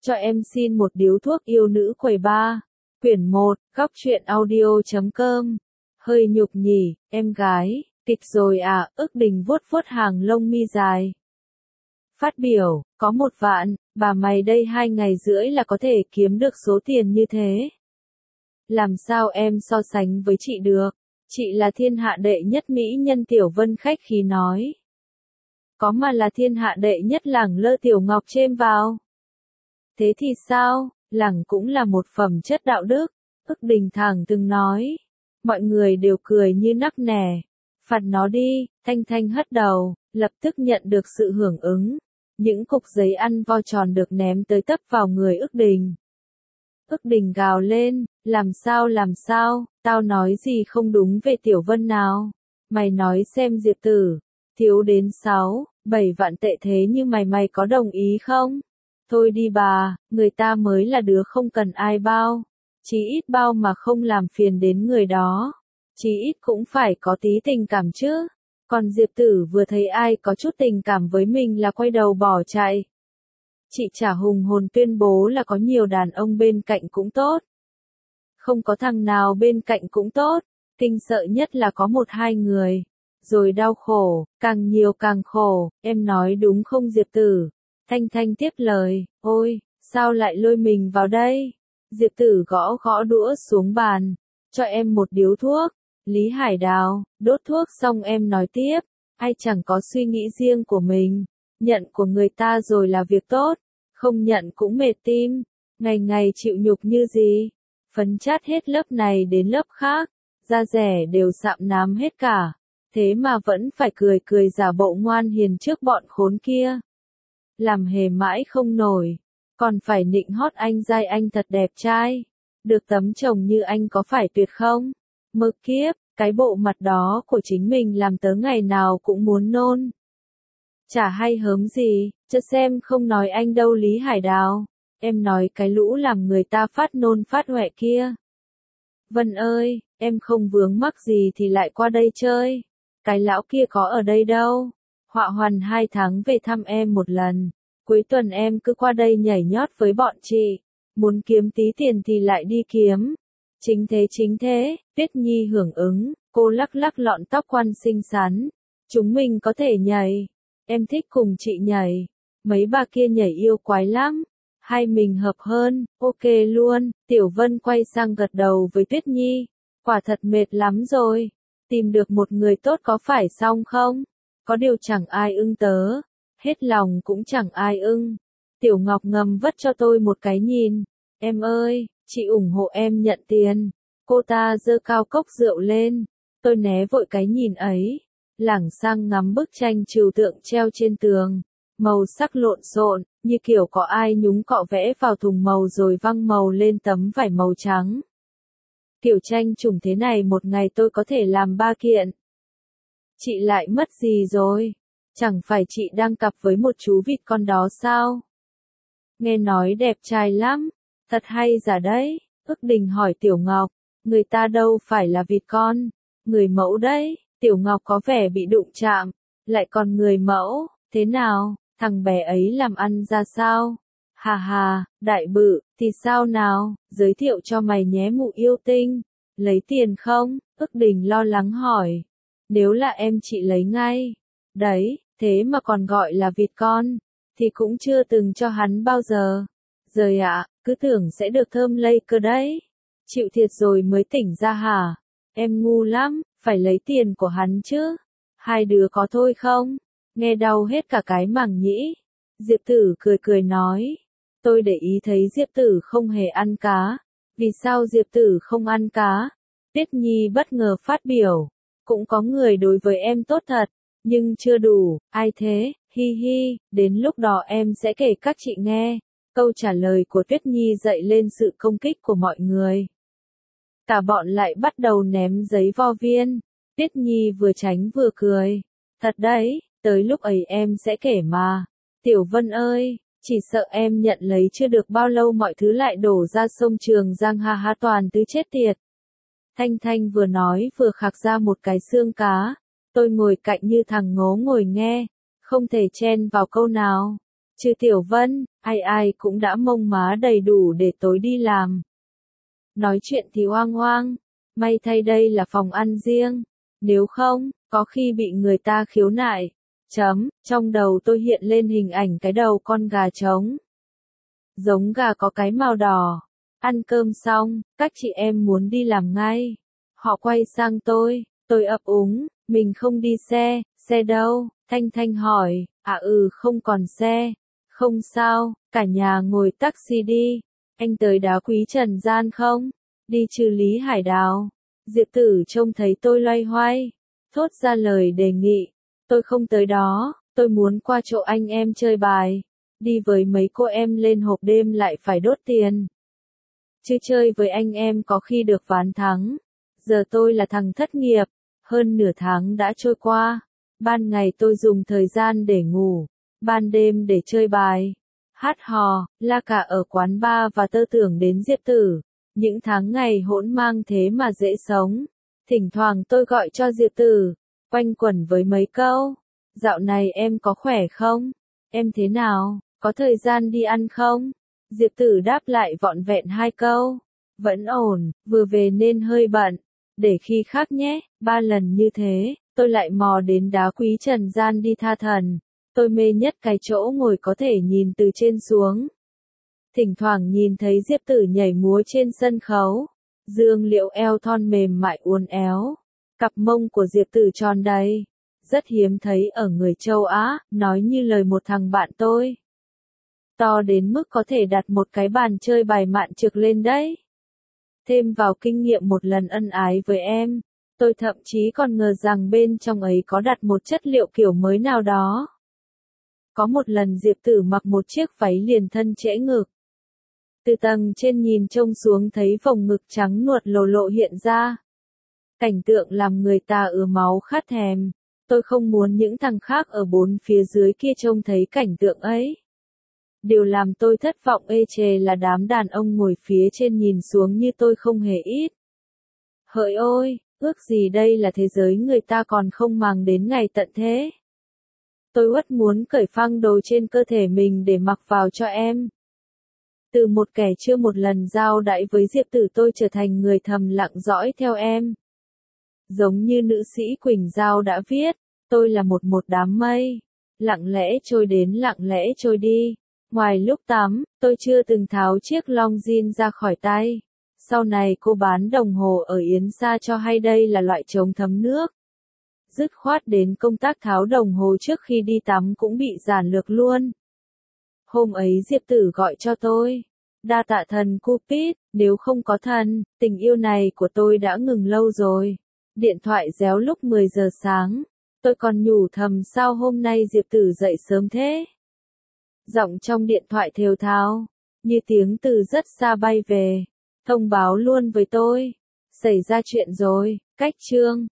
Cho em xin một điếu thuốc yêu nữ quầy ba. Quyển 1, góc truyện audio.com. Hơi nhục nhỉ, em gái, kịch rồi à, Ức Đình vuốt vuốt hàng lông mi dài. Phát biểu, có 1 vạn, bà mày đây 2 ngày rưỡi là có thể kiếm được số tiền như thế. Làm sao em so sánh với chị được, chị là thiên hạ đệ nhất mỹ nhân. Tiểu Vân khách khí nói. Có mà là thiên hạ đệ nhất lẳng lơ. Tiểu Ngọc chêm vào. Thế thì sao, lẳng cũng là một phẩm chất đạo đức, Ức Đình thẳng từng nói. Mọi người đều cười như nắc nẻ. Phạt nó đi, Thanh Thanh hất đầu, lập tức nhận được sự hưởng ứng. Những cục giấy ăn vo tròn được ném tới tấp vào người Ức Đình. Ức Đình gào lên, làm sao, tao nói gì không đúng về Tiểu Vân nào? Mày nói xem Diệp Tử, thiếu đến 6-7 vạn tệ thế nhưng mày có đồng ý không? Thôi đi bà, người ta mới là đứa không cần ai bao. Chí ít bao mà không làm phiền đến người đó. Chí ít cũng phải có tí tình cảm chứ. Còn Diệp Tử vừa thấy ai có chút tình cảm với mình là quay đầu bỏ chạy. Chị chả hùng hồn tuyên bố là có nhiều đàn ông bên cạnh cũng tốt. Không có thằng nào bên cạnh cũng tốt. Kinh sợ nhất là có 1-2 người. Rồi đau khổ, càng nhiều càng khổ, em nói đúng không Diệp Tử? Thanh Thanh tiếp lời, ôi, sao lại lôi mình vào đây? Diệp Tử gõ gõ đũa xuống bàn, cho em một điếu thuốc. Lý Hải Đào, đốt thuốc xong em nói tiếp, ai chẳng có suy nghĩ riêng của mình. Nhận của người ta rồi là việc tốt, không nhận cũng mệt tim. Ngày ngày chịu nhục như gì? Phấn chát hết lớp này đến lớp khác, da rẻ đều sạm nám hết cả. Thế mà vẫn phải cười giả bộ ngoan hiền trước bọn khốn kia. Làm hề mãi không nổi, còn phải nịnh hót anh giai anh thật đẹp trai. Được tấm chồng như anh có phải tuyệt không? Mơ kiếp, cái bộ mặt đó của chính mình làm tớ ngày nào cũng muốn nôn. Chả hay hớm gì, chớ xem không nói anh đâu Lý Hải Đào. Em nói cái lũ làm người ta phát nôn phát hoẹ kia. Vân ơi, em không vướng mắc gì thì lại qua đây chơi. Cái lão kia có ở đây đâu. Họa Hoàn 2 tháng về thăm em một lần. Cuối tuần em cứ qua đây nhảy nhót với bọn chị. Muốn kiếm tí tiền thì lại đi kiếm. Chính thế, Tuyết Nhi hưởng ứng. Cô lắc lắc lọn tóc quan xinh xắn. Chúng mình có thể nhảy. Em thích cùng chị nhảy. Mấy bà kia nhảy yêu quái lắm. Hai mình hợp hơn, ok luôn. Tiểu Vân quay sang gật đầu với Tuyết Nhi. Quả thật mệt lắm rồi. Tìm được một người tốt có phải xong không? Có điều chẳng ai ưng tớ. Hết lòng cũng chẳng ai ưng. Tiểu Ngọc ngầm vất cho tôi một cái nhìn. Em ơi, chị ủng hộ em nhận tiền. Cô ta giơ cao cốc rượu lên. Tôi né vội cái nhìn ấy. Lảng sang ngắm bức tranh trừu tượng treo trên tường. Màu sắc lộn xộn, như kiểu có ai nhúng cọ vẽ vào thùng màu rồi văng màu lên tấm vải màu trắng. Kiểu tranh chủng thế này một ngày tôi có thể làm 3 kiện. Chị lại mất gì rồi? Chẳng phải chị đang cặp với một chú vịt con đó sao? Nghe nói đẹp trai lắm, thật hay giả đấy. Ức Đình hỏi Tiểu Ngọc, người ta đâu phải là vịt con, người mẫu đấy. Tiểu Ngọc có vẻ bị đụng chạm, lại còn người mẫu, thế nào, thằng bé ấy làm ăn ra sao? Hà hà, đại bự, thì sao nào, giới thiệu cho mày nhé mụ yêu tinh. Lấy tiền không? Ức Đình lo lắng hỏi. Nếu là em chị lấy ngay. Đấy, thế mà còn gọi là vịt con, thì cũng chưa từng cho hắn bao giờ. Rồi ạ, cứ tưởng sẽ được thơm lây cơ đấy. Chịu thiệt rồi mới tỉnh ra hả? Em ngu lắm, phải lấy tiền của hắn chứ. Hai đứa có thôi không? Nghe đau hết cả cái màng nhĩ. Diệp Tử cười nói. Tôi để ý thấy Diệp Tử không hề ăn cá. Vì sao Diệp Tử không ăn cá? Tuyết Nhi bất ngờ phát biểu. Cũng có người đối với em tốt thật, nhưng chưa đủ. Ai thế? Hi hi, đến lúc đó em sẽ kể các chị nghe. Câu trả lời của Tuyết Nhi dậy lên sự công kích của mọi người. Cả bọn lại bắt đầu ném giấy vo viên. Tuyết Nhi vừa tránh vừa cười. Thật đấy, tới lúc ấy em sẽ kể mà. Tiểu Vân ơi, chỉ sợ em nhận lấy chưa được bao lâu mọi thứ lại đổ ra sông Trường Giang ha ha toàn tứ chết tiệt. Thanh Thanh vừa nói vừa khạc ra một cái xương cá. Tôi ngồi cạnh như thằng ngố ngồi nghe, không thể chen vào câu nào. Trừ Tiểu Vân, ai ai cũng đã mông má đầy đủ để tối đi làm. Nói chuyện thì oang oang, may thay đây là phòng ăn riêng, nếu không, có khi bị người ta khiếu nại. Trong đầu tôi hiện lên hình ảnh cái đầu con gà trống. Giống gà có cái màu đỏ. Ăn cơm xong, các chị em muốn đi làm ngay. Họ quay sang tôi ấp úng, mình không đi xe đâu, Thanh Thanh hỏi, không còn xe. Không sao, cả nhà ngồi taxi đi. Anh tới Đá Quý Trần Gian không? Đi Trừ Lý Hải Đào. Diệp Tử trông thấy tôi loay hoay, thốt ra lời đề nghị. Tôi không tới đó, tôi muốn qua chỗ anh em chơi bài. Đi với mấy cô em lên hộp đêm lại phải đốt tiền. Chứ chơi với anh em có khi được ván thắng. Giờ tôi là thằng thất nghiệp, hơn nửa tháng đã trôi qua. Ban ngày tôi dùng thời gian để ngủ, ban đêm để chơi bài, hát hò, la cà ở quán bar và tơ tưởng đến Diệp Tử. Những tháng ngày hỗn mang thế mà dễ sống. Thỉnh thoảng tôi gọi cho Diệp Tử, quanh quẩn với mấy câu. Dạo này em có khỏe không? Em thế nào? Có thời gian đi ăn không? Diệp Tử đáp lại vọn vẹn 2 câu. Vẫn ổn, vừa về nên hơi bận. Để khi khác nhé. 3 lần như thế, tôi lại mò đến Đá Quý Trần Gian đi tha thần. Tôi mê nhất cái chỗ ngồi có thể nhìn từ trên xuống. Thỉnh thoảng nhìn thấy Diệp Tử nhảy múa trên sân khấu. Dương liệu eo thon mềm mại uốn éo. Cặp mông của Diệp Tử tròn đầy. Rất hiếm thấy ở người châu Á, nói như lời một thằng bạn tôi. To đến mức có thể đặt một cái bàn chơi bài mạn trược lên đấy. Thêm vào kinh nghiệm một lần ân ái với em, tôi thậm chí còn ngờ rằng bên trong ấy có đặt một chất liệu kiểu mới nào đó. Có một lần Diệp Tử mặc một chiếc váy liền thân trễ ngực. Từ tầng trên nhìn trông xuống thấy vòng ngực trắng nuột lồ lộ hiện ra. Cảnh tượng làm người ta ứa máu khát thèm. Tôi không muốn những thằng khác ở bốn phía dưới kia trông thấy cảnh tượng ấy. Điều làm tôi thất vọng ê chề là đám đàn ông ngồi phía trên nhìn xuống như tôi không hề ít. Hỡi ôi, ước gì đây là thế giới người ta còn không màng đến ngày tận thế. Tôi uất muốn cởi phăng đồ trên cơ thể mình để mặc vào cho em. Từ một kẻ chưa một lần giao đãi với Diệp Tử tôi trở thành người thầm lặng dõi theo em. Giống như nữ sĩ Quỳnh Giao đã viết, tôi là một đám mây, lặng lẽ trôi đến lặng lẽ trôi đi. Ngoài lúc tắm, tôi chưa từng tháo chiếc long jean ra khỏi tay. Sau này cô bán đồng hồ ở Yến Sa cho hay đây là loại chống thấm nước. Dứt khoát đến công tác tháo đồng hồ trước khi đi tắm cũng bị giản lược luôn. Hôm ấy Diệp Tử gọi cho tôi. Đa tạ thần Cupid, nếu không có thần, tình yêu này của tôi đã ngừng lâu rồi. Điện thoại réo lúc 10 giờ sáng. Tôi còn nhủ thầm sao hôm nay Diệp Tử dậy sớm thế. Giọng trong điện thoại thều thào, như tiếng từ rất xa bay về. Thông báo luôn với tôi. Xảy ra chuyện rồi, cách chương.